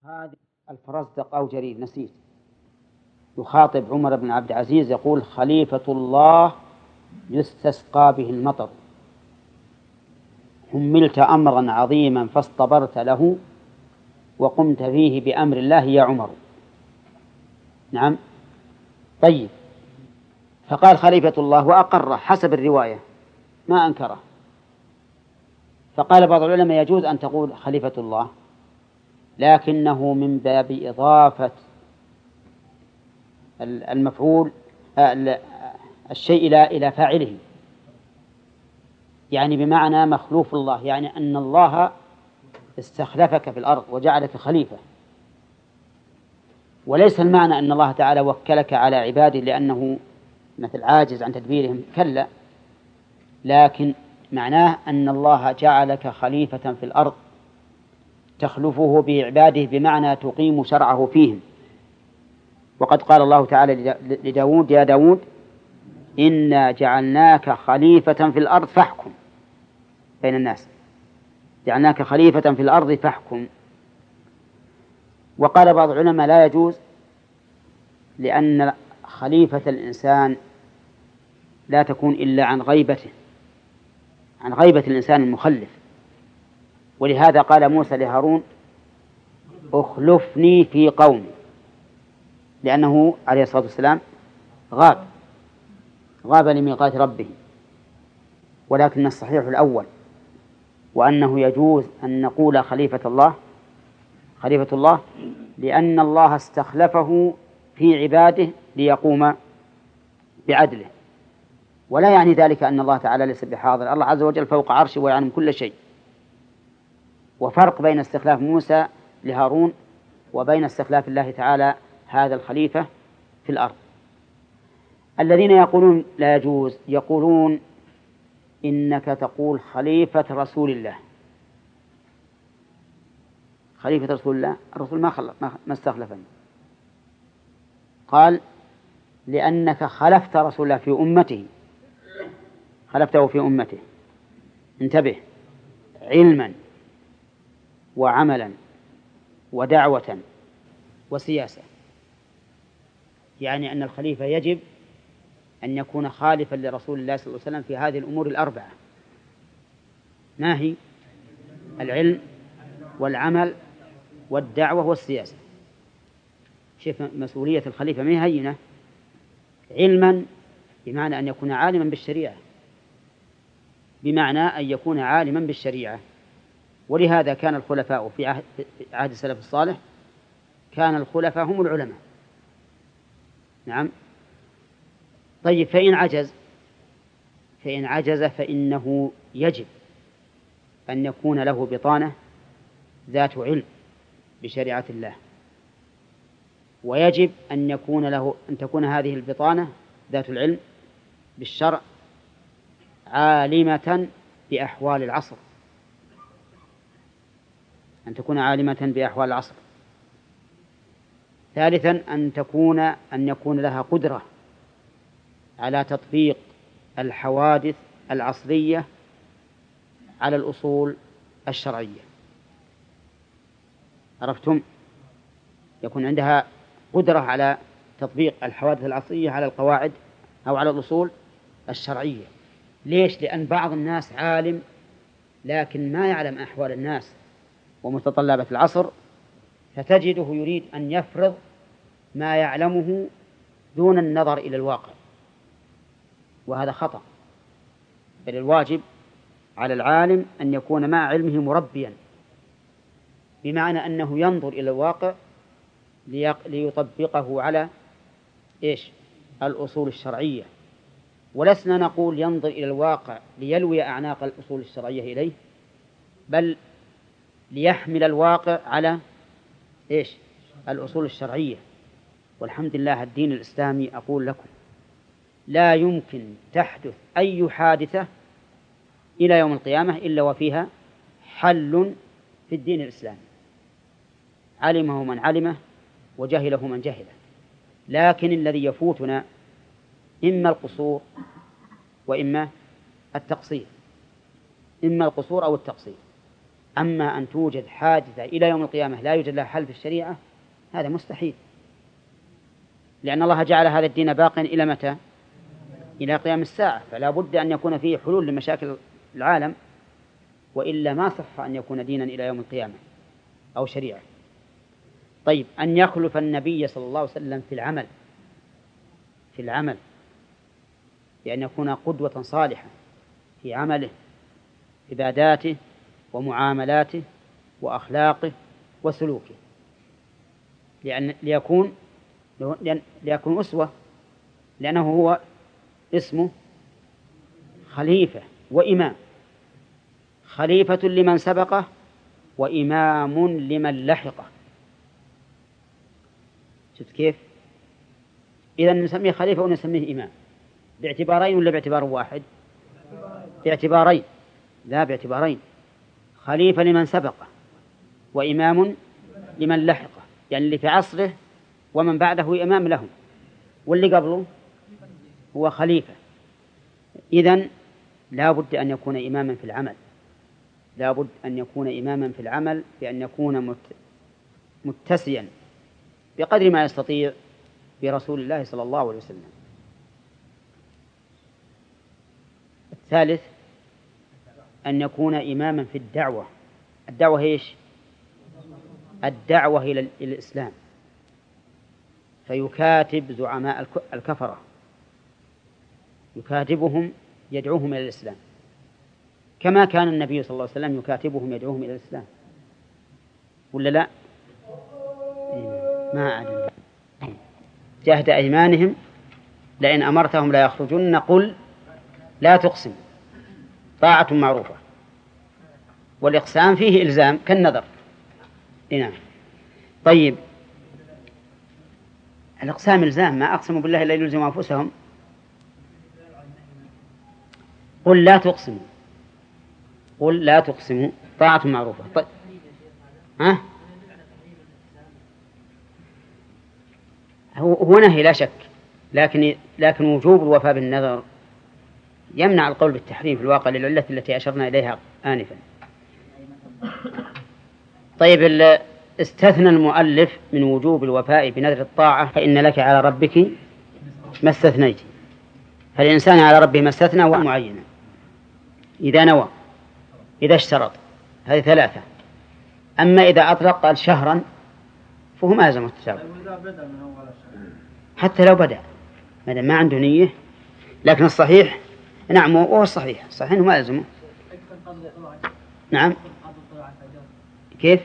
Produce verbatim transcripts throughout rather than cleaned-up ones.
هذه الفرزدق أو جرير نسيت يخاطب عمر بن عبد العزيز يقول: خليفة الله يستسقى به المطر، حملت أمرا عظيما فاصطبرت له وقمت فيه بأمر الله يا عمر. نعم. طيب، فقال خليفة الله وأقره حسب الرواية ما أنكره. فقال بعض العلماء يجوز أن تقول خليفة الله، لكنه من باب إضافة المفعول الشيء إلى إلى فاعله، يعني بمعنى مخلوف الله، يعني أن الله استخلفك في الأرض وجعلك خليفة، وليس المعنى أن الله تعالى وكلك على عباده لأنه مثل عاجز عن تدبيرهم، كلا، لكن معناه أن الله جعلك خليفة في الأرض تخلفه بعباده، بمعنى تقيم شرعه فيهم. وقد قال الله تعالى لداود: يا داود إنا جعلناك خليفة في الأرض فاحكم بين الناس، جعلناك خليفة في الأرض فاحكم. وقال بعض العلماء لا يجوز، لأن خليفة الإنسان لا تكون إلا عن غيبته، عن غيبة الإنسان المخلف. ولهذا قال موسى لهارون: اخلفني في قومي، لأنه عليه الصلاة والسلام غاب غاب لميقات ربه. ولكن الصحيح الأول، وأنه يجوز أن نقول خليفة الله خليفة الله لأن الله استخلفه في عباده ليقوم بعدله، ولا يعني ذلك أن الله تعالى ليس بحاضر، الله عز وجل فوق عرشه ويعلم كل شيء. وفرق بين استخلاف موسى لهارون وبين استخلاف الله تعالى هذا الخليفة في الأرض. الذين يقولون لا يجوز يقولون إنك تقول خليفة رسول الله. خليفة رسول الله، الرسول ما خلف ما استخلفني. قال: لأنك خلفت رسول الله في أمته، خلفته في أمته، انتبه، علما وعملا ودعوة وسياسة، يعني أن الخليفة يجب أن يكون خالفا لرسول الله صلى الله عليه وسلم في هذه الأمور الأربعة. ما هي؟ العلم والعمل والدعوة والسياسة. شوف مسؤولية الخليفة ما هي هينة. علما بمعنى أن يكون عالما بالشريعة، بمعنى أن يكون عالما بالشريعة. ولهذا كان الخلفاء في عهد, في عهد السلف الصالح كان الخلفاء هم العلماء. نعم. طيب، فإن عجز فإن عجز فإنه يجب أن يكون له بطانة ذات علم بشريعة الله، ويجب أن يكون له أن تكون هذه البطانة ذات العلم بالشرع عالمة بأحوال العصر، أن تكون عالمة بأحوال العصر. ثالثا، أن تكون أن يكون لها قدرة على تطبيق الحوادث العصرية على الأصول الشرعية. عرفتم؟ يكون عندها قدرة على تطبيق الحوادث العصرية على القواعد أو على الأصول الشرعية. ليش؟ لأن بعض الناس عالم لكن ما يعلم أحوال الناس ومتطلبات العصر، فتجده يريد أن يفرض ما يعلمه دون النظر إلى الواقع، وهذا خطأ. بل الواجب على العالم أن يكون مع علمه مربيا، بمعنى أنه ينظر إلى الواقع ليطبقه على إيش؟ الأصول الشرعية. ولسنا نقول ينظر إلى الواقع ليلوي أعناق الأصول الشرعية إليه، بل ليحمل الواقع على إيش؟ الأصول الشرعية. والحمد لله الدين الإسلامي أقول لكم لا يمكن تحدث أي حادثة إلى يوم القيامة إلا وفيها حل في الدين الإسلامي، علمه من علمه وجهله من جهله. لكن الذي يفوتنا إما القصور وإما التقصير، إما القصور أو التقصير. أما أن توجد حادثة إلى يوم القيامة لا يوجد لها حل في الشريعة هذا مستحيل، لأن الله جعل هذا الدين باق إلى متى؟ إلى قيام الساعة، فلا بد أن يكون فيه حلول لمشاكل العالم، وإلا ما صح أن يكون دينا إلى يوم القيامة أو شريعة. طيب، أن يخلف النبي صلى الله عليه وسلم في العمل في العمل بأن يكون قدوة صالحة في عمله، عباداته ومعاملاته وأخلاقه وسلوكه، لأن ليكون ليكون أسوة، لأنه هو اسمه خليفة وإمام، خليفة لمن سبقه وإمام لمن لحقه. شفت كيف؟ إذا نسميه خليفة ونسميه إمام باعتبارين ولا باعتبار واحد؟ باعتبارين، لا باعتبارين. خليفة لمن سبقه وإمام لمن لحقه، يعني اللي في عصره ومن بعده إمام له، واللي قبله هو خليفة. إذن لا بد أن يكون إماما في العمل، لا بد أن يكون إماما في العمل بأن يكون متسيا بقدر ما يستطيع برسول الله صلى الله عليه وسلم. الثالث أن يكون إماما في الدعوة. الدعوة إيش؟ الدعوة إلى الإسلام، فيكاتب زعماء الكفرة، يكاتبهم يدعوهم إلى الإسلام كما كان النبي صلى الله عليه وسلم يكاتبهم يدعوهم إلى الإسلام، ولا لا؟ ما أعلم. جهد أيمانهم لئن أمرتهم لا يخرجن قل لا تقسم طاعة معروفة، والإقسام فيه إلزام كالنذر. نعم. طيب، الإقسام إلزام، ما أقسموا بالله إلا يلزموا أنفسهم. قل لا تقسموا قل لا تقسموا طاعة معروفة. طيب. ها؟ هو نهي لا شك، لكن لكن وجوب الوفاء بالنذر يمنع القول بالتحريم في الواقع للعلة التي أشرنا إليها آنفا. طيب، استثنى المؤلف من وجوب الوفاء بنذر الطاعة فإن لك على ربك ما استثنيت، فالإنسان على ربه ما استثنى ومعينا إذا نوى، إذا اشترط، هذه ثلاثة. أما إذا أطلق قال شهرا فهو ما يلزم التتابع، حتى لو بدأ ما عنده نية. لكن الصحيح، نعم، وهو الصحيح الصحيح إنه ما يلزمه. نعم. كيف؟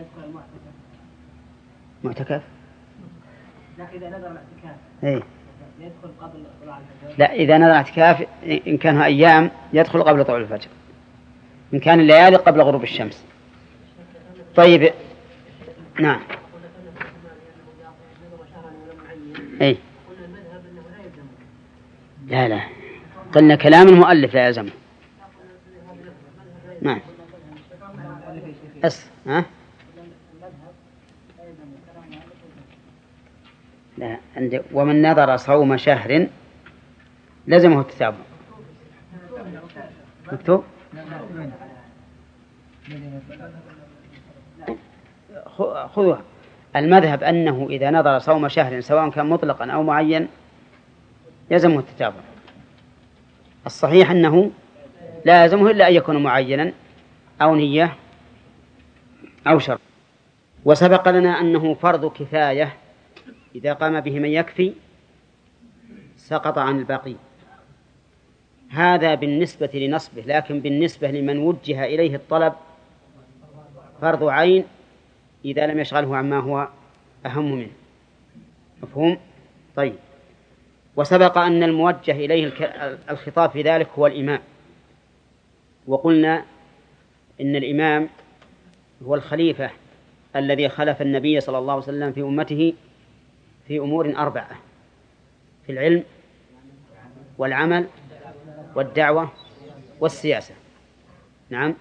معتكف؟ لا، إذا نذر الاعتكاف إيه؟ يدخل قبل طلوع الفجر. لا، إذا نذر الاعتكاف إن كان أيام يدخل قبل طلوع الفجر، إن كان الليالي قبل غروب الشمس. طيب. نعم. إيه؟ لا لا، قلنا كلام المؤلف لا يلزمه. نعم. أس ها؟ لا، عندي ومن نذر صوم شهر لزمه التتابع. مكتوب؟ خذوها. المذهب أنه إذا نذر صوم شهر سواء كان مطلقا أو معين يلزمه التتابع. الصحيح أنه لا يلزمه إلا أن يكون معينا أو نية أو شرط. وسبق لنا أنه فرض كفاية إذا قام به من يكفي سقط عن الباقي. هذا بالنسبة لنصبه، لكن بالنسبة لمن وجه إليه الطلب فرض عين إذا لم يشغله عما هو أهم منه. مفهوم؟ طيب. وسبق أن الموجه إليه الخطاب في ذلك هو الإمام، وقلنا إن الإمام هو الخليفة الذي خلف النبي صلى الله عليه وسلم في أمته في أمور أربعة: في العلم والعمل والدعوة والسياسة. نعم.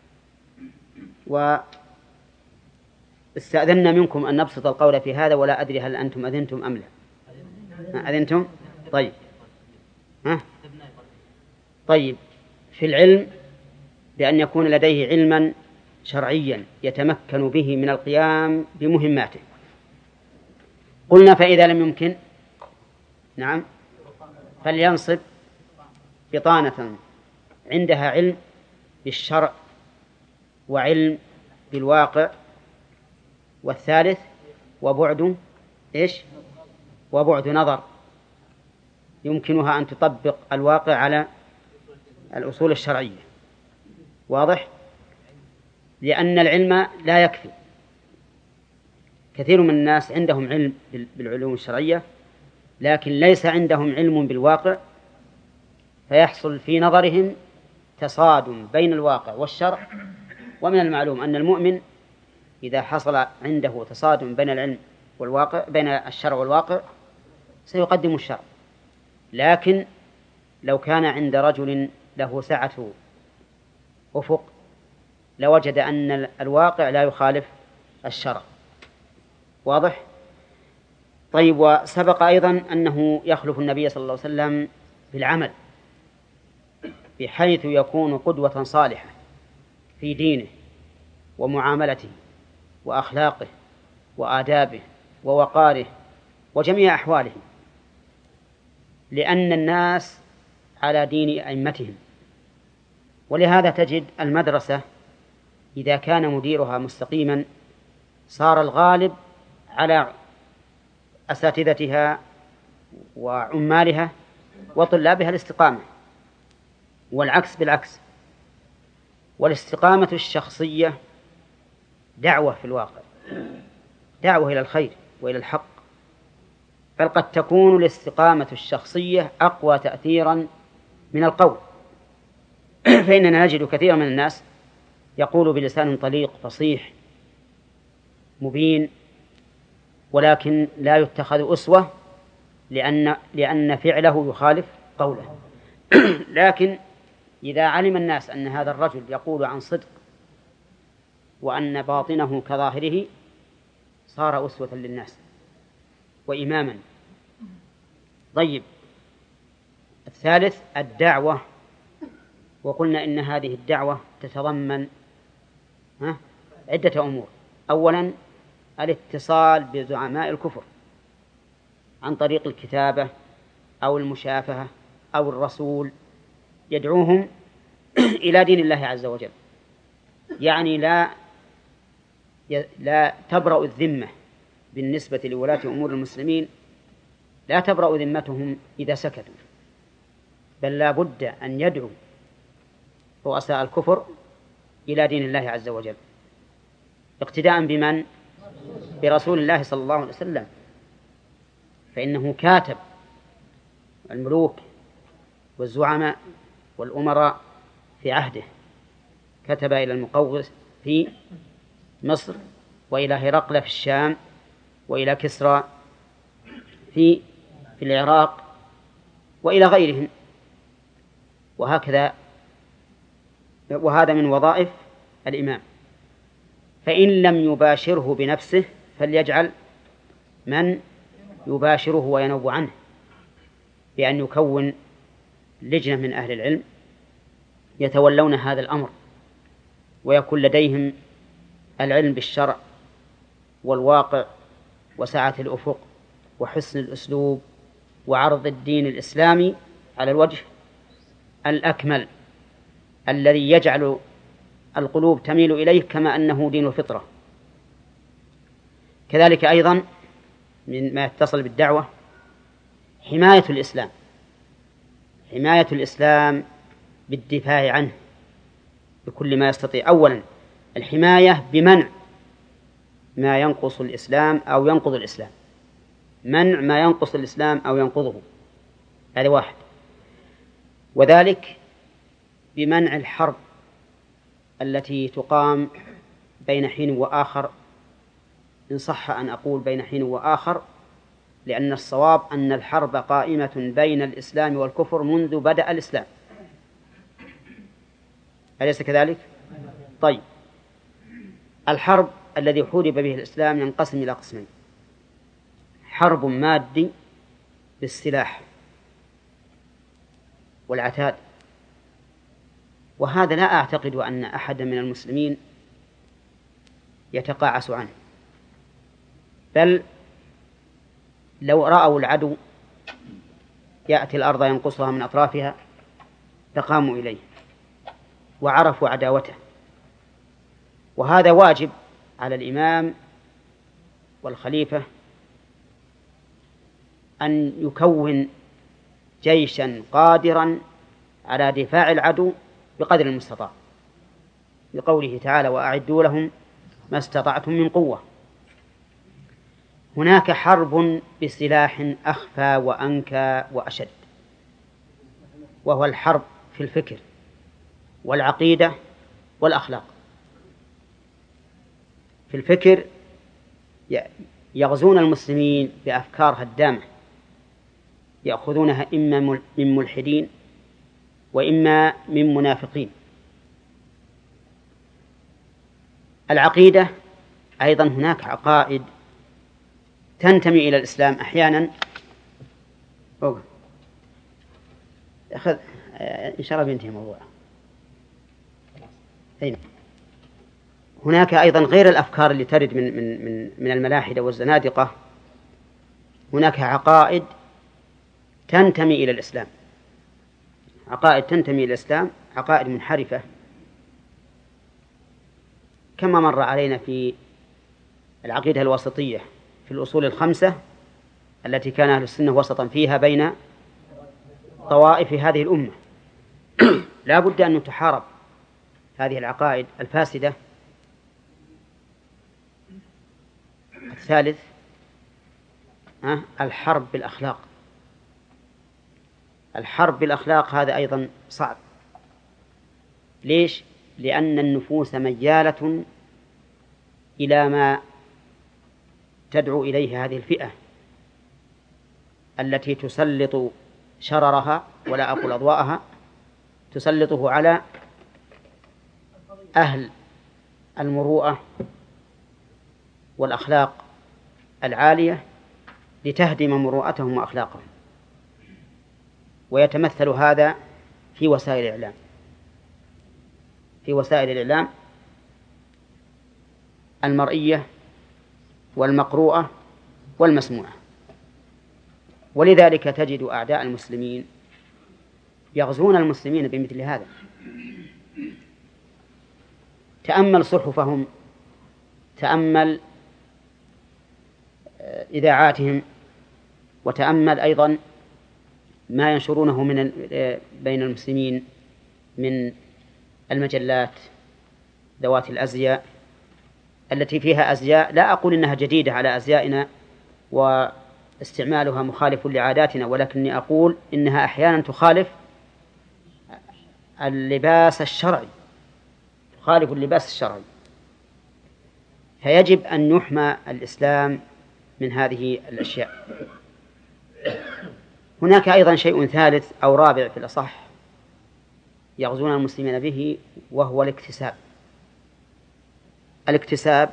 واستأذنا منكم أن نبسط القول في هذا، ولا أدري هل أنتم أذنتم أم لا. أذنتم؟ طيب. ها؟ طيب، في العلم بأن يكون لديه علما شرعيا يتمكن به من القيام بمهماته. قلنا فإذا لم يمكن نعم فلينصب بطانة عندها علم بالشرع وعلم بالواقع، والثالث وبعد إيش وبعد نظر يمكنها أن تطبق الواقع على الأصول الشرعية. واضح؟ لأن العلم لا يكفي. كثير من الناس عندهم علم بالعلوم الشرعية لكن ليس عندهم علم بالواقع، فيحصل في نظرهم تصادم بين الواقع والشرع. ومن المعلوم أن المؤمن إذا حصل عنده تصادم بين العلم والواقع بين الشرع والواقع سيقدم الشرع. لكن لو كان عند رجل له سعة أفق لوجد أن الواقع لا يخالف الشرع. واضح؟ طيب، وسبق أيضا أنه يخلف النبي صلى الله عليه وسلم بالعمل بحيث يكون قدوة صالحة في دينه ومعاملته وأخلاقه وآدابه ووقاره وجميع أحواله، لأن الناس على دين أئمتهم. ولهذا تجد المدرسة إذا كان مديرها مستقيما صار الغالب على أساتذتها وعمالها وطلابها الاستقامة، والعكس بالعكس. والاستقامة الشخصية دعوة في الواقع، دعوة إلى الخير وإلى الحق، بل قد تكون الاستقامة الشخصية أقوى تأثيرا من القول. فإننا نجد كثيرا من الناس يقول بلسان طليق فصيح مبين ولكن لا يتخذ أسوة لأن, لأن فعله يخالف قوله. لكن إذا علم الناس أن هذا الرجل يقول عن صدق وأن باطنه كظاهره صار أسوة للناس وإماما. طيب، الثالث الدعوة. وقلنا إن هذه الدعوة تتضمن عدة أمور. أولا الاتصال بزعماء الكفر عن طريق الكتابة أو المشافهة أو الرسول، يدعوهم إلى دين الله عز وجل. يعني لا لا تبرأ الذمة بالنسبة لولاة أمور المسلمين، لا تبرأ ذمتهم إذا سكتوا، بل لا بد أن يدعو رؤساء الكفر إلى دين الله عز وجل اقتداء بمن؟ برسول الله صلى الله عليه وسلم، فإنه كاتب الملوك والزعماء والأمراء في عهده، كتب إلى المقوقس في مصر وإلى هرقل في الشام وإلى كسرى في في العراق وإلى غيرهم. وهكذا، وهذا من وظائف الإمام. فإن لم يباشره بنفسه فليجعل من يباشره وينوب عنه، بأن يكون لجنة من أهل العلم يتولون هذا الأمر، ويكون لديهم العلم بالشرع والواقع وسعة الأفق وحسن الأسلوب وعرض الدين الإسلامي على الوجه الأكمل الذي يجعل القلوب تميل إليه كما أنه دين الفطرة. كذلك أيضا من ما يتصل بالدعوة حماية الإسلام، حماية الإسلام بالدفاع عنه بكل ما يستطيع. أولا الحماية بمنع ما ينقص الإسلام أو ينقض الإسلام، منع ما ينقص الإسلام أو ينقضه، هذا واحد. وذلك بمنع الحرب التي تقام بين حين وآخر، إن صح أن أقول بين حين وآخر، لأن الصواب أن الحرب قائمة بين الإسلام والكفر منذ بدأ الإسلام، أليس كذلك؟ طيب، الحرب الذي حورب به الإسلام ينقسم إلى قسمين: حرب مادي بالسلاح والعتاد، وهذا لا أعتقد أن أحد من المسلمين يتقاعس عنه، بل لو رأوا العدو يأتي الأرض ينقصها من أطرافها فقاموا إليه وعرفوا عداوته. وهذا واجب على الإمام والخليفة أن يكون جيشا قادرا على دفاع العدو بقدر المستطاع، لقوله تعالى: وأعدوا لهم ما استطعتم من قوة. هناك حرب بسلاح أخفى وأنكى وأشد، وهو الحرب في الفكر والعقيدة والأخلاق. في الفكر يغزون المسلمين بأفكار هدامة يأخذونها إما من ملحدين وإما من منافقين. العقيدة أيضا هناك عقائد تنتمي إلى الإسلام أحيانا. أخذ إن شاء الله بينتهي الموضوع. هناك أيضا غير الأفكار اللي ترد من من من من الملاحدة والزنادقة، هناك عقائد تنتمي إلى الإسلام، عقائد تنتمي إلى الإسلام، عقائد منحرفة، كما مر علينا في العقيدة الوسطية في الأصول الخمسة التي كان أهل السنة وسطا فيها بين طوائف هذه الأمة. لا بد أن نتحارب هذه العقائد الفاسدة. الثالث الحرب بالأخلاق. الحرب بالأخلاق هذا أيضا صعب. ليش؟ لأن النفوس ميالة إلى ما تدعو إليه هذه الفئة التي تسلط شررها ولا أقول أضواءها، تسلطه على أهل المروءة والأخلاق العالية لتهدم مروءتهم وأخلاقهم. ويتمثل هذا في وسائل الإعلام في وسائل الإعلام المرئية والمقروءة والمسموعة. ولذلك تجد أعداء المسلمين يغزون المسلمين بمثل هذا. تأمل صحفهم، تأمل إذاعاتهم، وتأمل أيضا ما ينشرونه من بين المسلمين من المجلات ذوات الأزياء التي فيها أزياء لا أقول إنها جديدة على أزيائنا واستعمالها مخالف لعاداتنا، ولكني أقول إنها أحيانا تخالف اللباس الشرعي، تخالف اللباس الشرعي. فيجب أن يحمى الإسلام من هذه الأشياء. هناك أيضا شيء ثالث أو رابع في الأصح يغزون المسلمين به، وهو الاكتساب. الاكتساب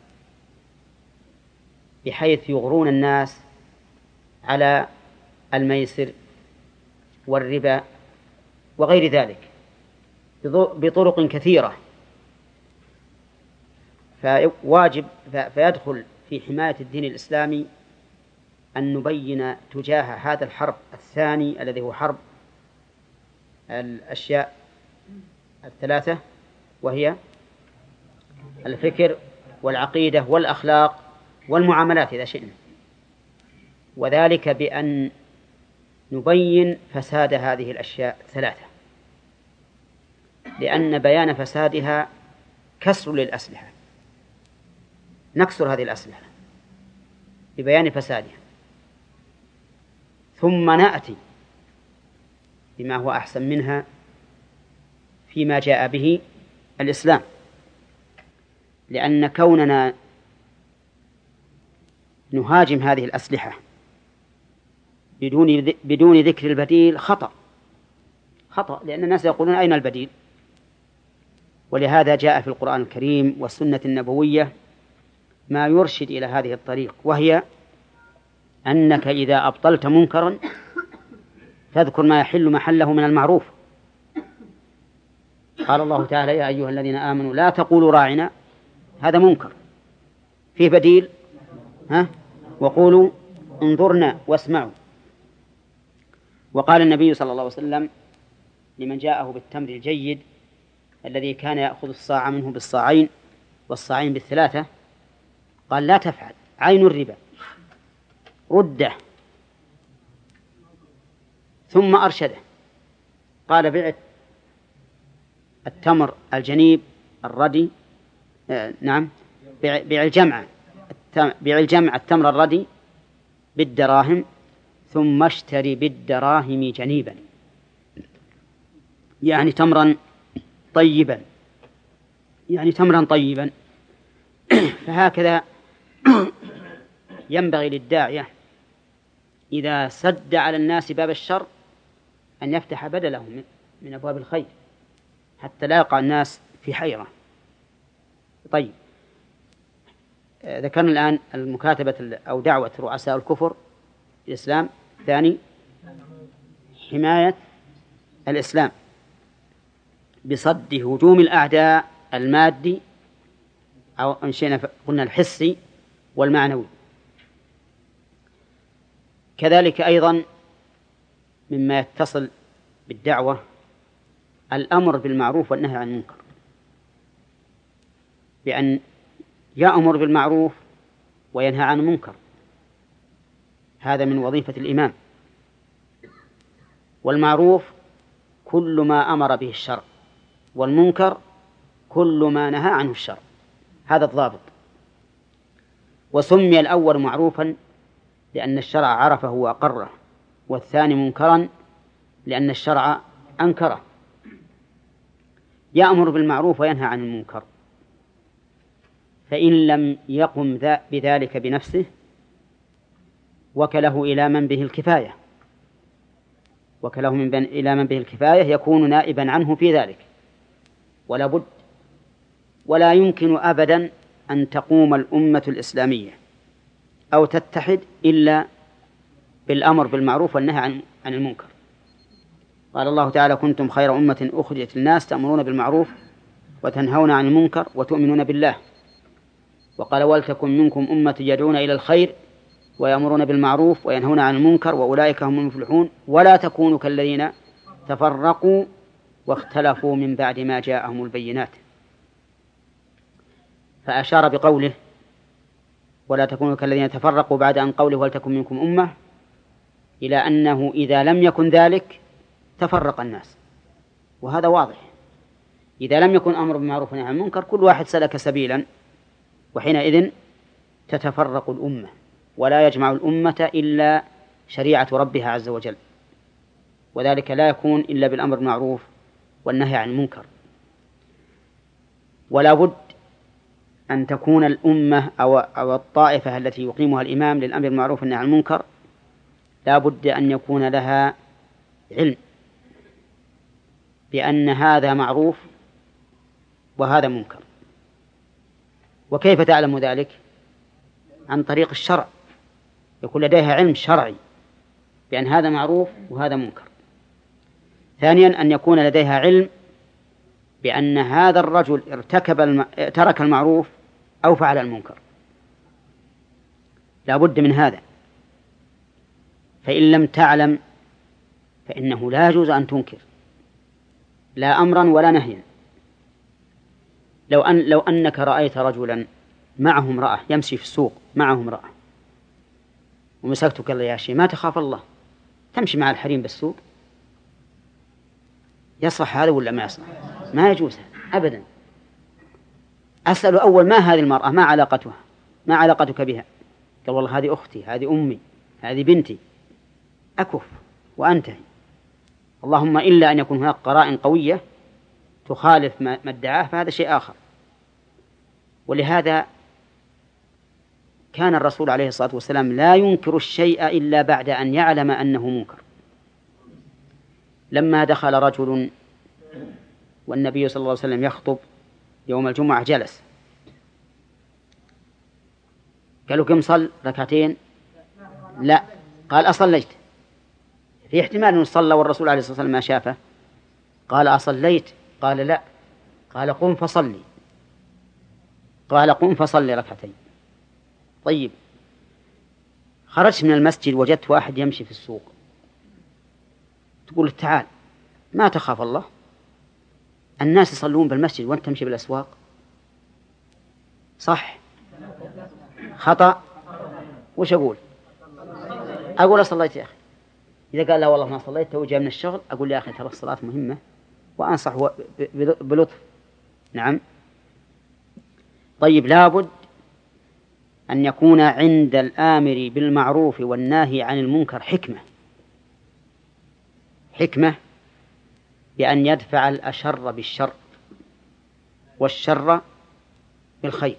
بحيث يغرون الناس على الميسر والربا وغير ذلك بطرق كثيرة. فواجب فيدخل في حماية الدين الإسلامي أن نبين تجاه هذا الحرب الثاني الذي هو حرب الأشياء الثلاثة، وهي الفكر والعقيدة والأخلاق والمعاملات إذا شئنا، وذلك بأن نبين فساد هذه الأشياء الثلاثة، لأن بيان فسادها كسر للأسلحة، نكسر هذه الأسلحة ببيان فسادها، ثم نأتي بما هو أحسن منها فيما جاء به الإسلام. لأن كوننا نهاجم هذه الأسلحة بدون بدون ذكر البديل خطأ خطأ لأن الناس يقولون أين البديل؟ ولهذا جاء في القرآن الكريم والسنة النبوية ما يرشد إلى هذه الطريق، وهي أنك إذا أبطلت منكرا فاذكر ما يحل محله من المعروف. قال الله تعالى: يا أيها الذين آمنوا لا تقولوا راعنا، هذا منكر، فيه بديل، ها؟ وقولوا انظرنا واسمعوا. وقال النبي صلى الله عليه وسلم لمن جاءه بالتمر الجيد الذي كان يأخذ الصاع منه بالصاعين والصاعين بالثلاثة، قال لا تفعل، عين الربا، رده. ثم أرشده، قال بع التمر الجنيب الردي، آه نعم بيع الجمع بيع الجمع التمر الردي بالدراهم، ثم اشتري بالدراهم جنيبا، يعني تمرا طيبا، يعني تمرا طيبا. فهكذا ينبغي للداعية إذا سد على الناس باب الشر أن يفتح بدله من أبواب الخير حتى لا يقع الناس في حيرة. طيب، ذكرنا الآن المكاتبة أو دعوة رؤساء الكفر الإسلام. ثاني، حماية الإسلام بصد هجوم الأعداء المادي أو أنشينا قلنا الحسي والمعنوي. كذلك أيضا مما يتصل بالدعوة الأمر بالمعروف والنهي عن المنكر، بأن يأمر بالمعروف وينهى عن المنكر، هذا من وظيفة الإمام. والمعروف كل ما أمر به الشرع، والمنكر كل ما نهى عنه الشرع، هذا الضابط. وسمي الأول معروفا لأن الشرع عرفه وأقره، والثاني منكرا لأن الشرع أنكره. يأمر بالمعروف وينهى عن المنكر، فإن لم يقم بذلك بنفسه وكله إلى من به الكفاية، وكله من إلى من به الكفاية يكون نائبا عنه في ذلك، ولا بد ولا يمكن أبدا أن تقوم الأمة الإسلامية أو تتحد إلا بالأمر بالمعروف والنهي عن عن المنكر. قال الله تعالى: كنتم خير أمة أخرجت للناس تأمرون بالمعروف وتنهون عن المنكر وتؤمنون بالله. وقال: ولتكن منكم أمة يدعون إلى الخير ويأمرون بالمعروف وينهون عن المنكر وأولئك هم المفلحون ولا تكونوا كالذين تفرقوا واختلفوا من بعد ما جاءهم البينات. فأشار بقوله ولا تكونوا كالذين تفرقوا بعد أن قوله ولتكن منكم أمة إلى أنه إذا لم يكن ذلك تفرق الناس، وهذا واضح. إذا لم يكن أمر بالمعروف ونهي عن المنكر كل واحد سلك سبيلا، وحينئذ تتفرق الأمة ولا يجمع الأمة إلا شريعة ربها عز وجل، وذلك لا يكون إلا بالأمر بالمعروف والنهي عن المنكر. ولا بد أن تكون الأمة أو أو الطائفة التي يقيمها الإمام للأمر بالمعروف والنهي عن المنكر لا بد أن يكون لها علم بأن هذا معروف وهذا منكر. وكيف تعلم ذلك؟ عن طريق الشرع، يكون لديها علم شرعي بأن هذا معروف وهذا منكر. ثانيا، أن يكون لديها علم بأن هذا الرجل ارتكب الم... ترك المعروف أو فعل المنكر، لا بد من هذا. فإن لم تعلم فإنه لا يجوز أن تنكر لا أمرا ولا نهيا. لو أن لو أنك رأيت رجلا معه امرأة يمشي في السوق معه امرأة ومسكتك الله يا شيء، ما تخاف الله تمشي مع الحريم بالسوق؟ يصلح هذا ولا ما يصلح؟ ما يجوز أبدا. أسأل أول: ما هذه المرأة؟ ما علاقتها؟ ما علاقتك بها؟ قال: والله هذه أختي، هذه أمي، هذه بنتي. أكف وأنتهي. اللهم إلا أن يكون هناك قرائن قوية تخالف ما ادعاه، فهذا شيء آخر. ولهذا كان الرسول عليه الصلاة والسلام لا ينكر الشيء إلا بعد أن يعلم أنه منكر. لما دخل رجل والنبي صلى الله عليه وسلم يخطب يوم الجمعة جلس، قالوا: كم صل؟ ركعتين؟ لا. قال: أصليت؟ في احتمال أنه صلى والرسول عليه الصلاة والسلام ما شافه. قال: أصليت؟ قال: لا. قال: قم فصلي. قال: قم فصلي ركعتين. طيب، خرجت من المسجد وجدت واحد يمشي في السوق، تقول تعال، ما تخاف الله؟ الناس يصلون بالمسجد وأنت تمشي بالأسواق، صح؟ خطأ؟ وش أقول؟ أقول صليت يا أخي. إذا قال لا والله ما صليت توجه من الشغل، أقول يا أخي ترى الصلاة مهمة، وأنصح بلطف. نعم. طيب، لابد أن يكون عند الآمر بالمعروف والناهي عن المنكر حكمة، حكمة بأن يدفع الأشر بالشر والشر بالخير.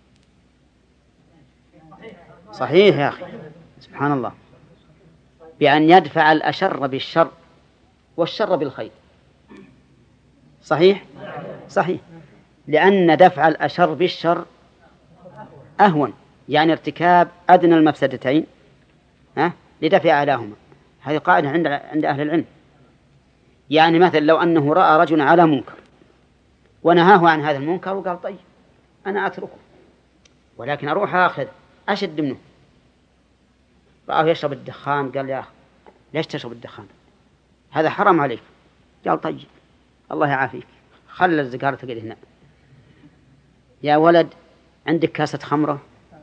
صحيح يا أخي، سبحان الله، بأن يدفع الأشر بالشر والشر بالخير. صحيح؟ صحيح، لأن دفع الأشر بالشر أهون، يعني ارتكاب أدنى المفسدتين ها لدفع أعلاهما. هذه قاعدة عند عند أهل العلم. يعني مثلا لو أنه رأى رجل على منكر ونهاه عن هذا المنكر وقال طيب أنا أتركه، ولكن أروح أخذ أشد منه، رآه يشرب الدخان، قال يا أخي ليش تشرب الدخان؟ هذا حرام عليك. قال طيب الله يعافيك، خلى الزقارة تقعد هنا. يا ولد عندك كاسة خمرة،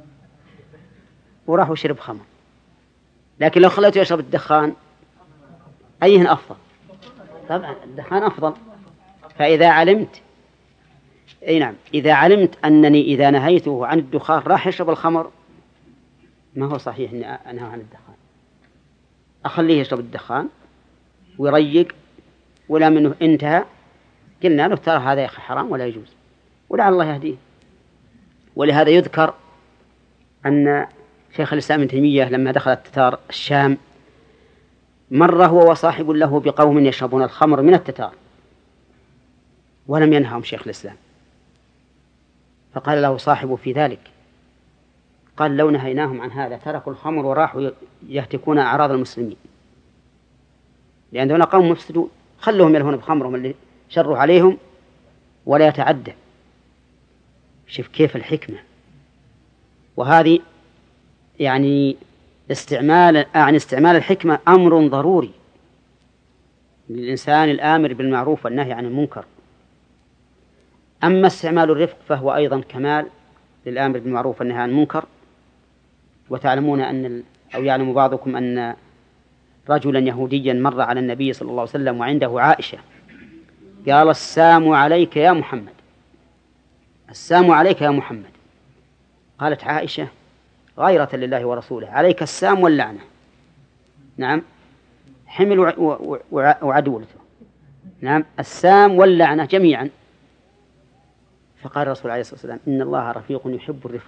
وراح وشرب خمر. لكن لو خليته يشرب الدخان أيهن أفضل؟ طبعا الدخان أفضل. فإذا علمت أي نعم إذا علمت أنني إذا نهيته عن الدخان راح يشرب الخمر، ما هو صحيح أني أنهى عن الدخان، أخليه يشرب الدخان ويريق، ولا منه انتهى قلنا له ترى هذا يا أخي حرام ولا يجوز، ولعل الله يهديه. ولهذا يذكر أن شيخ الإسلام ابن تيمية لما دخل التتار الشام مر هو وصاحب له بقوم يشربون الخمر من التتار، ولم ينههم شيخ الإسلام، فقال له صاحبه في ذلك، قال لو نهيناهم عن هذا تركوا الخمر وراحوا يهتكون أعراض المسلمين، لأن هنا قوم مفسدون، خلوهم يلهون بخمرهم اللي شروا عليهم ولا يتعدى. شوف كيف الحكمة. وهذه يعني استعمال عن استعمال الحكمة أمر ضروري للإنسان الآمر بالمعروف والنهي عن المنكر. أما استعمال الرفق فهو أيضا كمال للآمر بالمعروف والنهي عن المنكر. وتعلمون أن أو يعلم بعضكم أن رجلا يهوديا مر على النبي صلى الله عليه وسلم وعنده عائشة، قال السلام عليك يا محمد، السلام عليك يا محمد. قالت عائشة غيرة لله ورسوله عليك السام واللعنة. نعم، حمل وعدولته، نعم السام واللعنة جميعا. فقال الرسول عليه الصلاة والسلام إن الله رفيق يحب الرفق،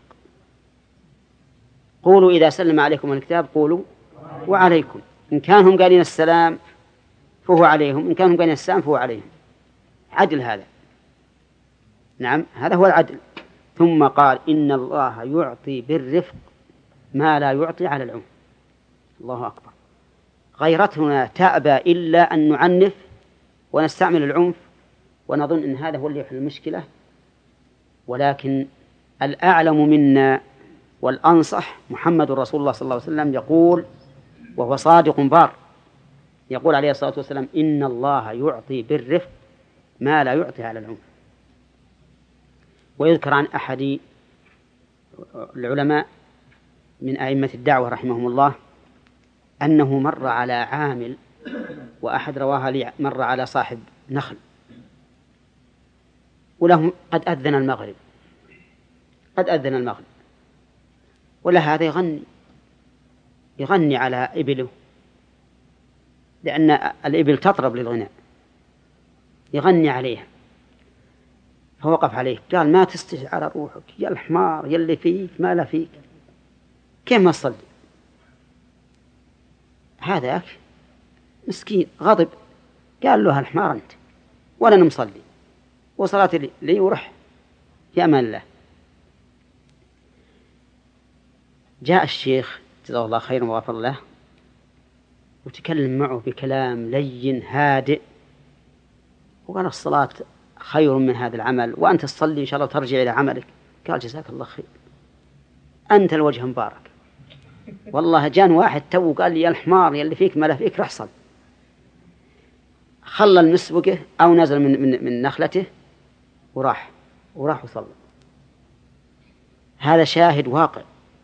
قولوا إذا سلم عليكم الكتاب قولوا وعليكم، إن كانهم قالين السلام فهو عليهم، إن كانهم قالين السلام فهو عليهم. عدل هذا، نعم هذا هو العدل. ثم قال إن الله يعطي بالرفق ما لا يعطي على العنف. الله أكبر. غيرتنا تأبى إلا أن نعنف ونستعمل العنف ونظن أن هذا هو اللي يحل المشكلة، ولكن الأعلم منا والأنصح محمد رسول الله صلى الله عليه وسلم يقول وهو صادق بار، يقول عليه الصلاة والسلام إن الله يعطي بالرفق ما لا يعطي على العنف. ويذكر عن أحد العلماء من أئمة الدعوة رحمهم الله أنه مر على عامل، وأحد رواها لي مر على صاحب نخل، وله قد أذن المغرب قد أذن المغرب ولا هذا يغني يغني على إبله، لأن الإبل تطرب للغناء، يغني عليها. فوقف عليه قال ما تستحي على روحك يا الحمار يلي فيك ما لا فيك، كيف ما تصلي؟ هذا أخي مسكين غضب، قال له الحمار أنت ولا نمصلي وصلاتي لي ورح في أمان الله. جاء الشيخ جزاه الله خيرا وغفر له وتكلم معه بكلام لين هادئ، وقال الصلاة خير من هذا العمل، وأنت تصلي إن شاء الله وترجع إلى عملك. قال جزاك الله خير. أنت الوجه مبارك، والله جان واحد تو قال لي يا الحمار يلي فيك ما لا فيك رحصل، خلى المسبقه أو نزل من, من, من نخلته وراح وراح وصلى. هذا شاهد واقع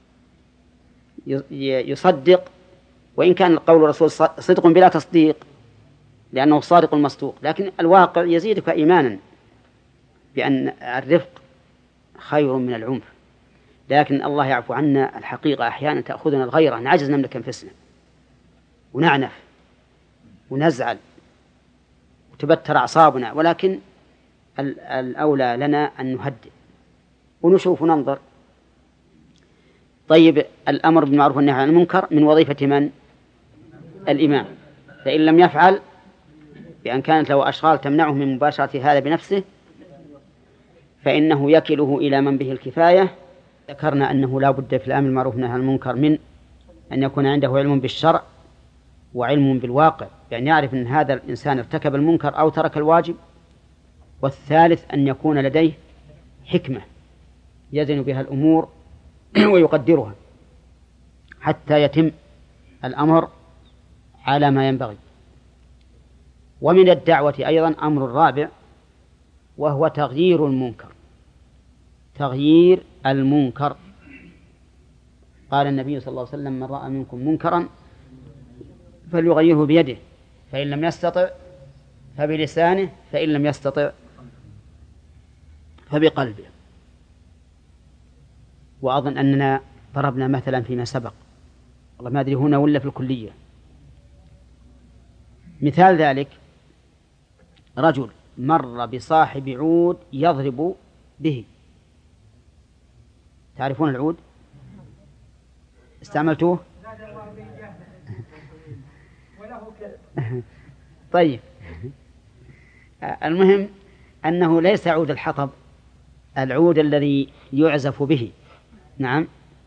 يصدق، وإن كان القول الرسول صدق بلا تصديق لأنه صادق المصدوق، لكن الواقع يزيدك إيمانا بأن الرفق خير من العنف. لكن الله يعفو عنا، الحقيقة أحيانا تأخذنا الغيرة، نعجز نملك أنفسنا ونعنف ونزعل وتبتر أعصابنا، ولكن الأولى لنا أن نهدئ ونشوف وننظر. طيب، الأمر بالمعروف والنهي عن المنكر من وظيفة من؟ الإمام. فإن لم يفعل بأن كانت له أشغال تمنعه من مباشرة هذا بنفسه فإنه يكله إلى من به الكفاية. ذكرنا أنه لا بد في الأمر بالمعروف والنهي عن المنكر من أن يكون عنده علم بالشرع وعلم بالواقع، يعني يعرف أن هذا الإنسان ارتكب المنكر أو ترك الواجب. والثالث أن يكون لديه حكمة يزن بها الأمور ويقدرها حتى يتم الأمر على ما ينبغي. ومن الدعوة أيضا أمر الرابع وهو تغيير المنكر. تغيير المنكر، قال النبي صلى الله عليه وسلم: من رأى منكم منكرا فليغيره بيده، فإن لم يستطع فبلسانه، فإن لم يستطع فبقلبه. وأظن أننا ضربنا مثلا فيما سبق، والله ما أدري هنا ولا في الكلية. مثال ذلك رجل مر بصاحب عود يضرب به. تعرفون العود؟ استعملتوه؟ طيب، المهم أنه ليس عود الحطب، العود الذي يعزف به. نعم.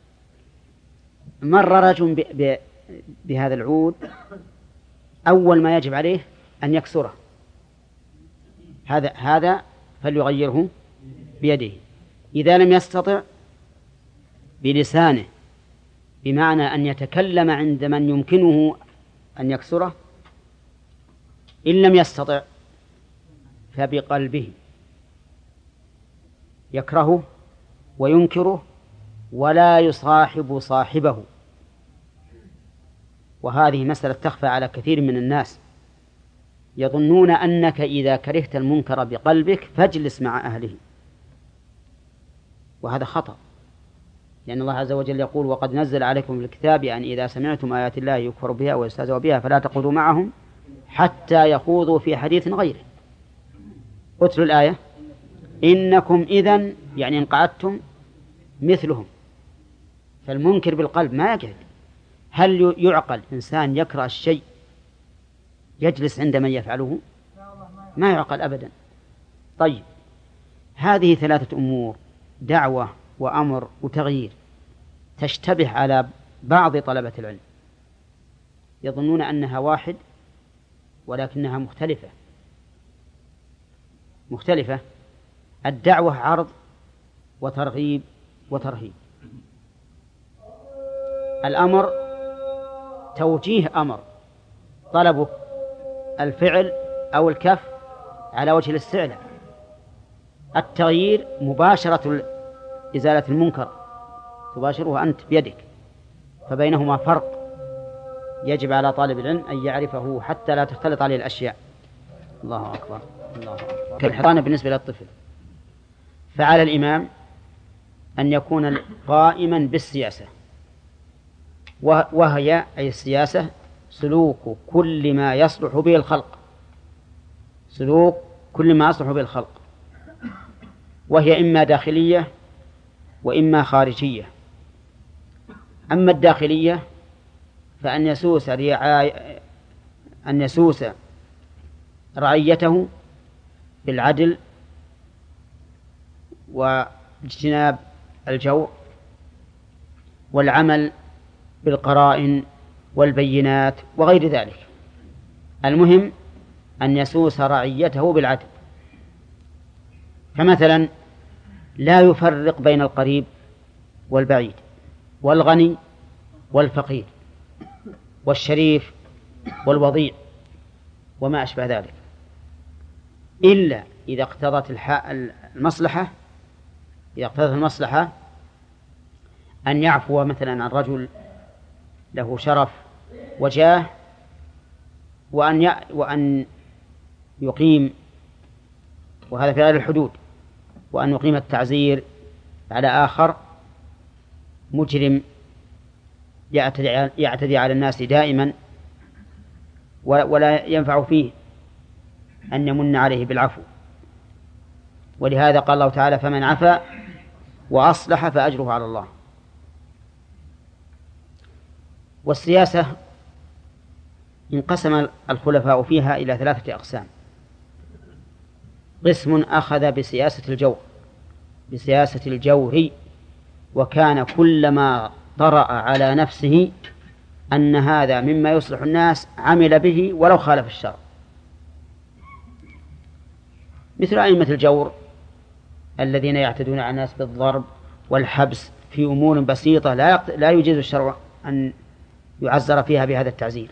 مر رجل ب... ب... بهذا العود، أول ما يجب عليه أن يكسره. هذا هذا فليغيره بيده، إذا لم يستطع بلسانه، بمعنى أن يتكلم عند من يمكنه أن يكسره، إن لم يستطع فبقلبه، يكرهه وينكره ولا يصاحب صاحبه. وهذه مسألة تخفى على كثير من الناس، يظنون أنك إذا كرهت المنكر بقلبك فاجلس مع أهله، وهذا خطأ، لأن الله عز وجل يقول: وقد نزل عليكم في الكتاب أن يعني إذا سمعتم آيات الله يكفر بها ويستهزأ بها فلا تقعدوا معهم حتى يخوضوا في حديث غيره. اتلوا الآية: إنكم إذن يعني إن قعدتم مثلهم. فالمنكر بالقلب ما يقعد. هل يعقل إنسان يكره الشيء يجلس عند من يفعله؟ ما يعقل أبدا. طيب، هذه ثلاثة أمور: دعوة وأمر وتغيير، تشتبه على بعض طلبة العلم، يظنون أنها واحد ولكنها مختلفة. مختلفة. الدعوة عرض وترغيب وترهيب، الأمر توجيه أمر، طلبه الفعل أو الكف على وجه الاستعلاء. التغيير مباشرة إزالة المنكر، تباشره أنت بيدك، فبينهما فرق يجب على طالب العلم أن يعرفه حتى لا تختلط عليه الأشياء. الله أكبر، الله أكبر. كالحضانة بالنسبة للطفل، فعلى الإمام أن يكون قائما بالسياسة، وهي أي السياسة سلوك كل ما يصلح به الخلق، سلوك كل ما يصلح به الخلق، وهي إما داخلية وإما خارجية. أما الداخلية فأن يسوس رعاية أن يسوس رعيته بالعدل واجتناب الجور والعمل بالقرائن والبينات وغير ذلك. المهم أن يسوس رعيته بالعدل، فمثلا لا يفرق بين القريب والبعيد، والغني والفقير والشريف والوضيع وما أشبه ذلك، إلا إذا اقتضت المصلحة إذا اقتضت المصلحة أن يعفو مثلا عن رجل له شرف وجاه، وأن وأن يقيم، وهذا في غير الحدود، وأن يقيم التعزير على آخر مجرم يعتدي على الناس دائما ولا ينفع فيه أن يمن عليه بالعفو. ولهذا قال الله تعالى: فمن عفا وأصلح فأجره على الله. والسياسة انقسم الخلفاء فيها إلى ثلاثة أقسام: قسم أخذ بسياسة الجور بسياسة الجور وكان كلما طرأ على نفسه أن هذا مما يصلح الناس عمل به ولو خالف الشرع، مثل أئمة الجور الذين يعتدون على الناس بالضرب والحبس في أمور بسيطة لا لا يجوز الشرع أن يعزر فيها بهذا التعزير.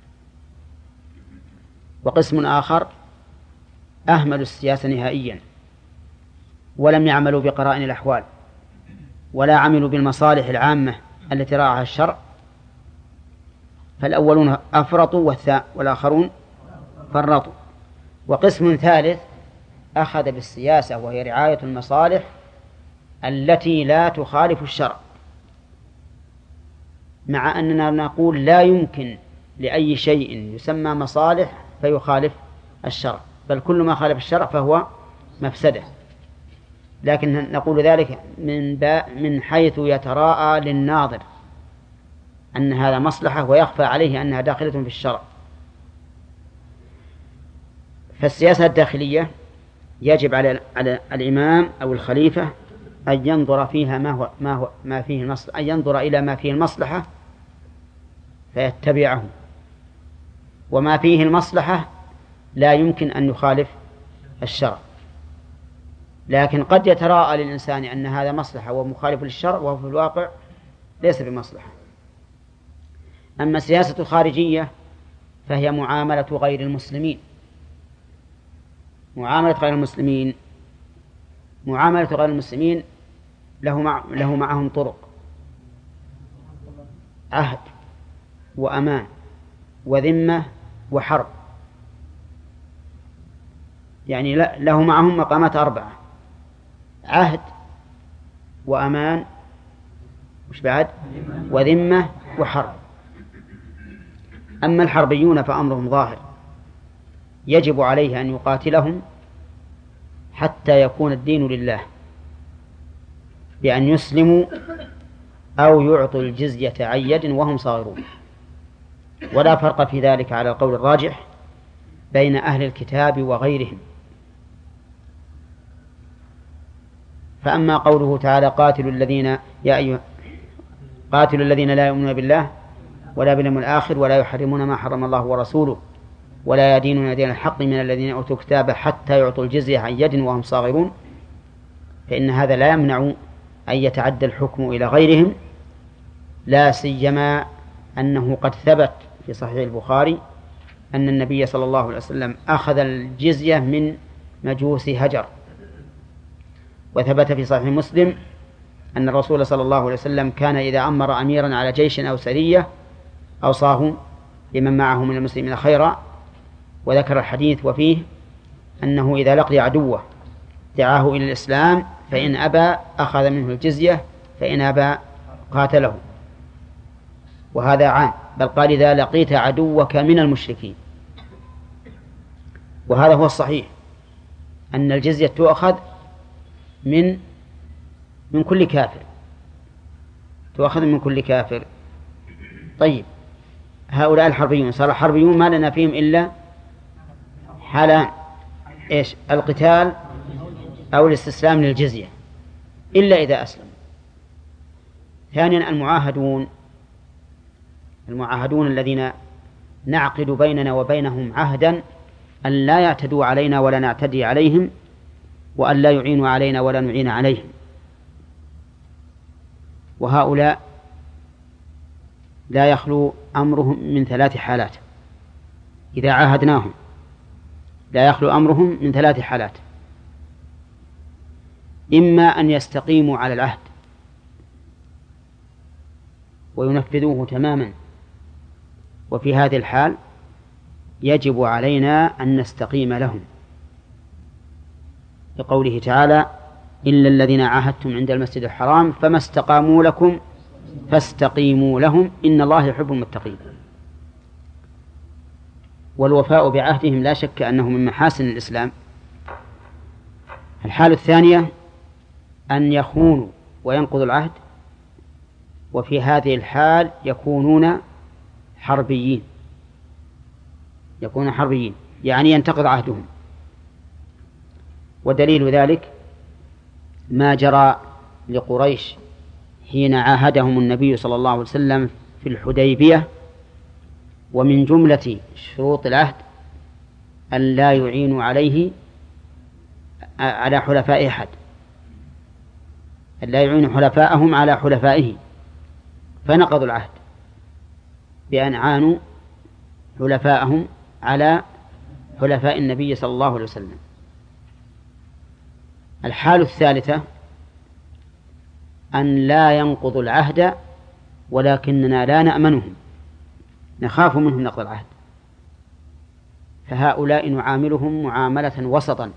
وقسم آخر أهملوا السياسة نهائيا ولم يعملوا بقرائن الأحوال ولا عملوا بالمصالح العامة التي راعاها الشرع، فالأولون أفرطوا والآخرون فرطوا. وقسم ثالث أخذ بالسياسة وهي رعاية المصالح التي لا تخالف الشرع، مع أننا نقول لا يمكن لأي شيء يسمى مصالح فيخالف الشرع، بل كل ما خالف الشرع فهو مفسدة، لكن نقول ذلك من من حيث يتراءى للناظر أن هذا مصلحة ويخفى عليه أنها داخلة في الشرع. فالسياسة الداخلية يجب على على الإمام أو الخليفة أن ينظر فيها ما هو ما هو ما فيه المصلحة، أن ينظر إلى ما فيه المصلحة فيتبعه، وما فيه المصلحة لا يمكن أن يخالف الشرع. لكن قد يتراءى للإنسان أن هذا مصلحة ومخالف للشرع وهو في الواقع ليس بمصلحة. أما السياسة الخارجية فهي معاملة غير المسلمين. معاملة غير المسلمين معاملة غير المسلمين له مع له معهم طرق: عهد وأمان وذمة وحرب، يعني له معهم مقامات أربعة: عهد وأمان وش بعد وذمة وحرب. أما الحربيون فأمرهم ظاهر، يجب عليه أن يقاتلهم حتى يكون الدين لله بأن يسلموا أو يعطوا الجزية عن يد وهم صاغرون. ولا فرق في ذلك على القول الراجح بين أهل الكتاب وغيرهم. فأما قوله تعالى: قاتلوا الذين يا أيها قاتلوا الذين لا يؤمنون بالله ولا باليوم الآخر ولا يحرمون ما حرم الله ورسوله ولا يدينون دين الحق من الذين أوتوا الكتاب حتى يعطوا الجزية عن يد وهم صاغرون، فإن هذا لا يمنع أن يتعدى الحكم إلى غيرهم، لا سيما أنه قد ثبت في صحيح البخاري أن النبي صلى الله عليه وسلم أخذ الجزية من مجوس هجر. وثبت في صحيح مسلم أن الرسول صلى الله عليه وسلم كان إذا أمر أميرا على جيش أو سرية أوصاه لمن معه من المسلمين خيرا، وذكر الحديث وفيه أنه إذا لقي عدوه دعاه إلى الإسلام فإن أبى أخذ منه الجزية فإن أبى قاتله. وهذا عام، بل قال: إذا لقيت عدوك من المشركين. وهذا هو الصحيح، أن الجزية تؤخذ من من كل كافر تؤخذ من كل كافر. طيب، هؤلاء الحربيون صار الحربيون ما لنا فيهم إلا حالان: إيش؟ القتال أو الاستسلام للجزية، إلا إذا أسلم. ثانيا المعاهدون المعاهدون الذين نعقد بيننا وبينهم عهدا أن لا يعتدوا علينا ولا نعتدي عليهم، وأن لا يعينوا علينا ولا نعين عليهم. وهؤلاء لا يخلو أمرهم من ثلاث حالات. إذا عاهدناهم لا يخلو أمرهم من ثلاث حالات: إما أن يستقيموا على العهد وينفذوه تماما، وفي هذه الحال يجب علينا أن نستقيم لهم، لقوله تعالى: إلا الذين عاهدتم عند المسجد الحرام فما استقاموا لكم فاستقيموا لهم إن الله يحب المتقين. والوفاء بعهدهم لا شك أنه من محاسن الإسلام. الحالة الثانية أن يخونوا وينقضوا العهد، وفي هذه الحال يكونون حربيين يكونون حربيين يعني ينتقض عهدهم. ودليل ذلك ما جرى لقريش حين عاهدهم النبي صلى الله عليه وسلم في الحديبية، ومن جملة شروط العهد أن لا يعينوا عليه على حلفاء أحد، أن لا يعينوا حلفاءهم على حلفائه، فنقضوا العهد بأن عانوا حلفاءهم على حلفاء النبي صلى الله عليه وسلم. الحال الثالثة أن لا ينقضوا العهد ولكننا لا نأمنهم، نخاف منهم نقض العهد، فهؤلاء نعاملهم معاملة وسطا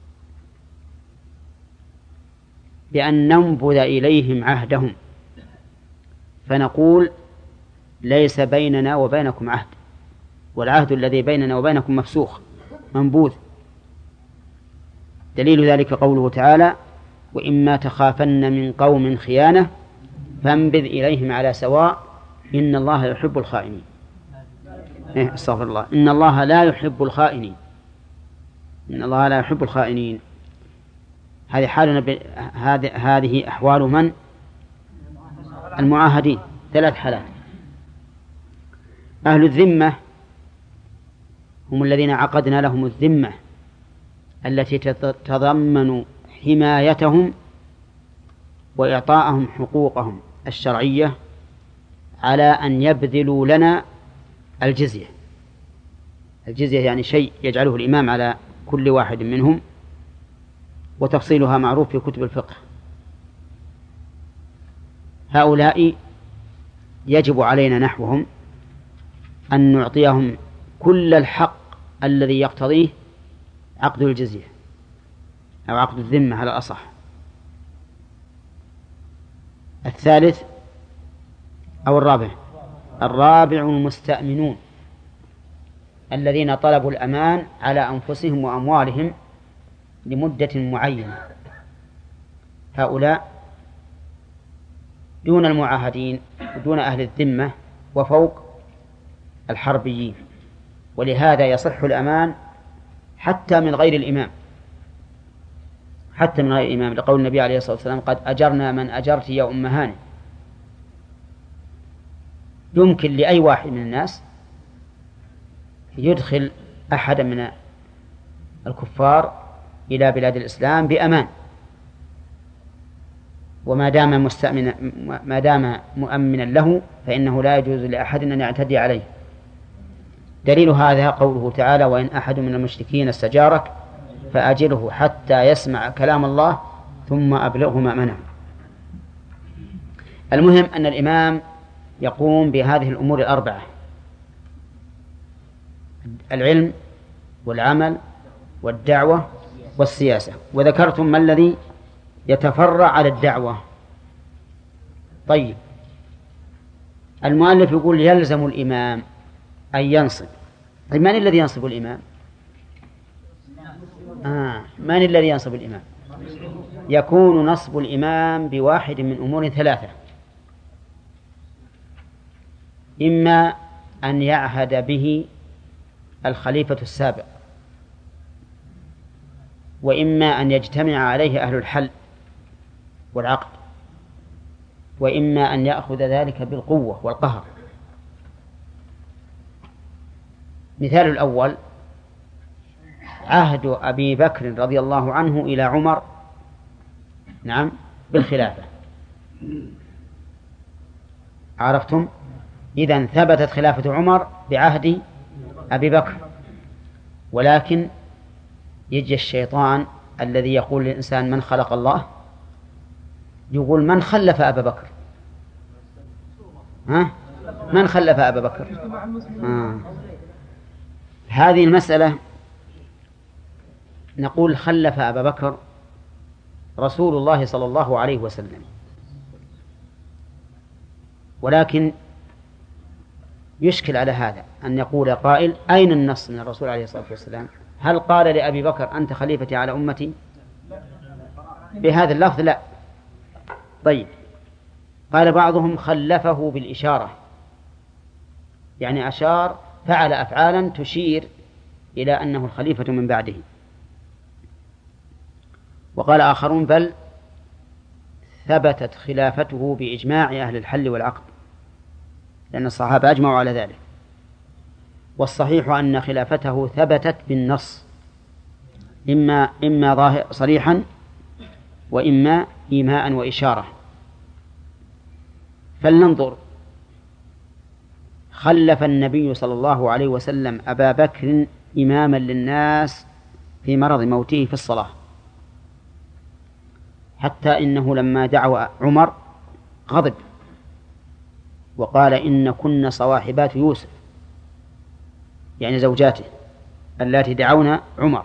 بأن ننبذ إليهم عهدهم، فنقول: ليس بيننا وبينكم عهد، والعهد الذي بيننا وبينكم مفسوخ منبوذ. دليل ذلك قوله تعالى: وإما تخافن من قوم خيانة فانبذ إليهم على سواء إن الله يحب الخائنين. إيه استغفر الله، إن الله لا يحب الخائنين إن الله لا يحب الخائنين. هذه حالنا ب... هذه هذه أحوال من؟ المعاهدين، ثلاث حالات. أهل الذمة هم الذين عقدنا لهم الذمة التي تتضمن حمايتهم وإعطاءهم حقوقهم الشرعية على أن يبذلوا لنا الجزية. الجزية يعني شيء يجعله الإمام على كل واحد منهم، وتفصيلها معروف في كتب الفقه. هؤلاء يجب علينا نحوهم أن نعطيهم كل الحق الذي يقتضيه عقد الجزية أو عقد الذمة على الأصح. الثالث أو الرابع الرابع المستأمنون الذين طلبوا الأمان على أنفسهم وأموالهم لمدة معينة. هؤلاء دون المعاهدين ودون أهل الذمة وفوق الحربيين، ولهذا يصح الأمان حتى من غير الإمام حتى من غير الإمام لقول النبي عليه الصلاة والسلام: قد أجرنا من أجرت يا أم هاني. يمكن لأي واحد من الناس يدخل أحدا من الكفار إلى بلاد الإسلام بأمان، وما دام مستأمنا ما دام مؤمنا له فإنه لا يجوز لأحد أن يعتدي عليه. دليل هذا قوله تعالى: وإن أحد من المشركين استجارك فأجره حتى يسمع كلام الله ثم أبلغه مأمنه. المهم أن الإمام يقوم بهذه الأمور الأربعة: العلم والعمل والدعوة والسياسة. وذكرتم ما الذي يتفرع على الدعوة. طيب، المؤلف يقول يلزم الإمام أن ينصب. من الذي ينصب الإمام؟ آه. من الذي ينصب الإمام؟ يكون نصب الإمام بواحد من أمور ثلاثة: إما أن يعهد به الخليفة السابق، وإما أن يجتمع عليه أهل الحل والعقد، وإما أن يأخذ ذلك بالقوة والقهر. مثال الأول: عهد أبي بكر رضي الله عنه إلى عمر نعم بالخلافة. عرفتم؟ إذن ثبتت خلافة عمر بعهد أبي بكر، ولكن يجي الشيطان الذي يقول للإنسان من خلق الله، يقول من خلف أبا بكر؟ ها؟ من خلف أبا بكر؟ آه. هذه المسألة نقول خلف أبا بكر رسول الله صلى الله عليه وسلم، ولكن يشكل على هذا أن يقول قائل أين النص من الرسول عليه الصلاة والسلام؟ هل قال لأبي بكر أنت خليفتي على أمتي بهذا اللفظ؟ لا. طيب، قال بعضهم خلفه بالإشارة، يعني أشار فعل أفعالا تشير إلى أنه الخليفة من بعده. وقال آخرون بل ثبتت خلافته بإجماع أهل الحل والعقد، لأن الصحابة أجمعوا على ذلك. والصحيح أن خلافته ثبتت بالنص، إما إما ظاهر صريحا وإما إيماء وإشارة. فلننظر، خلف النبي صلى الله عليه وسلم أبا بكر إماما للناس في مرض موته في الصلاة، حتى إنه لما دعوا عمر غضب وقال إن كن صواحبات يوسف، يعني زوجاته التي دعونا عمر.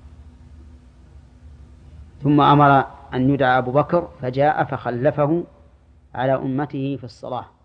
ثم أمر أن يدعى أبو بكر فجاء فخلفه على أمته في الصلاة.